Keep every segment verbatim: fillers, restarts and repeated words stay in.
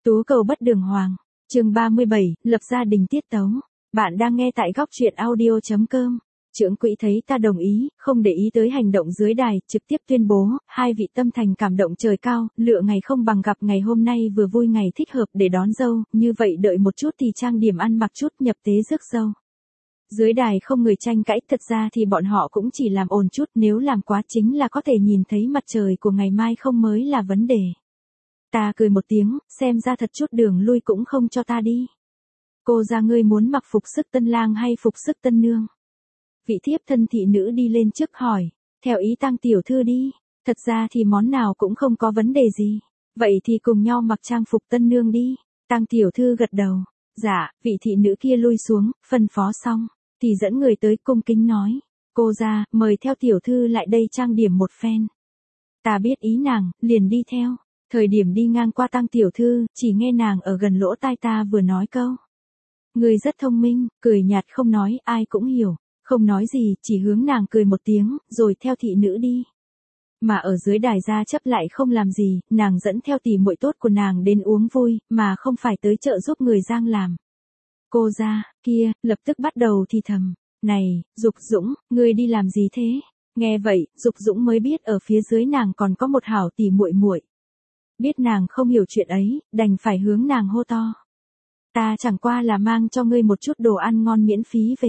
Tú cầu bất đường hoàng. Chương ba mươi bảy, lập gia đình tiết tấu. Bạn đang nghe tại góc truyện audio chấm com. Trưởng quỹ thấy ta đồng ý, không để ý tới hành động dưới đài, trực tiếp tuyên bố, hai vị tâm thành cảm động trời cao, lựa ngày không bằng gặp ngày hôm nay vừa vui ngày thích hợp để đón dâu, như vậy đợi một chút thì trang điểm ăn mặc chút nhập tế rước dâu. Dưới đài không người tranh cãi, thật ra thì bọn họ cũng chỉ làm ồn chút, nếu làm quá chính là có thể nhìn thấy mặt trời của ngày mai không mới là vấn đề. Ta cười một tiếng, xem ra thật chút đường lui cũng không cho ta đi. Cô ra ngươi muốn mặc phục sức tân lang hay phục sức tân nương? Vị thiếp thân thị nữ đi lên trước hỏi, theo ý Tang tiểu thư đi, thật ra thì món nào cũng không có vấn đề gì. Vậy thì cùng nhau mặc trang phục tân nương đi. Tang tiểu thư gật đầu, dạ, vị thị nữ kia lui xuống, phân phó xong, thì dẫn người tới cung kính nói, cô ra, mời theo tiểu thư lại đây trang điểm một phen. Ta biết ý nàng, liền đi theo. Thời điểm đi ngang qua Tang tiểu thư, chỉ nghe nàng ở gần lỗ tai ta vừa nói câu. Người rất thông minh, cười nhạt không nói, ai cũng hiểu. Không nói gì, chỉ hướng nàng cười một tiếng, rồi theo thị nữ đi. Mà ở dưới đài gia chấp lại không làm gì, nàng dẫn theo tỷ muội tốt của nàng đến uống vui, mà không phải tới chợ giúp người giang làm. Cô ra, kia, lập tức bắt đầu thì thầm. Này, Dục Dũng, ngươi đi làm gì thế? Nghe vậy, Dục Dũng mới biết ở phía dưới nàng còn có một hảo tỷ muội muội. Biết nàng không hiểu chuyện ấy, đành phải hướng nàng hô to. Ta chẳng qua là mang cho ngươi một chút đồ ăn ngon miễn phí về.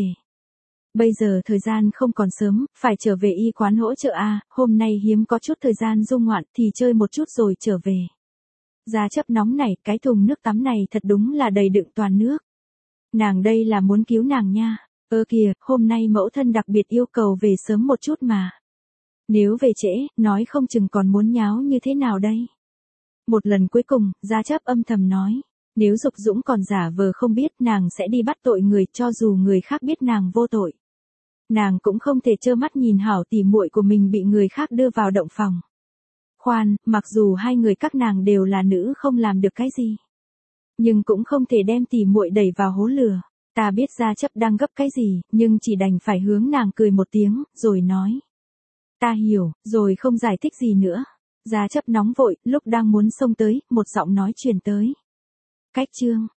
Bây giờ thời gian không còn sớm, phải trở về y quán hỗ trợ a, hôm nay hiếm có chút thời gian dung ngoạn thì chơi một chút rồi trở về. Gia chấp nóng này, cái thùng nước tắm này thật đúng là đầy đựng toàn nước. Nàng đây là muốn cứu nàng nha. Ơ kìa, hôm nay mẫu thân đặc biệt yêu cầu về sớm một chút mà. Nếu về trễ, nói không chừng còn muốn nháo như thế nào đây. Một lần cuối cùng, Gia chấp âm thầm nói. Nếu Dục Dũng còn giả vờ không biết, nàng sẽ đi bắt tội người, cho dù người khác biết nàng vô tội. Nàng cũng không thể trơ mắt nhìn hảo tỷ muội của mình bị người khác đưa vào động phòng. Khoan, mặc dù hai người các nàng đều là nữ không làm được cái gì, nhưng cũng không thể đem tỷ muội đẩy vào hố lửa. Ta biết Gia chấp đang gấp cái gì, nhưng chỉ đành phải hướng nàng cười một tiếng, rồi nói. Ta hiểu, rồi không giải thích gì nữa. Gia chấp nóng vội, lúc đang muốn xông tới, một giọng nói truyền tới. Cách chương,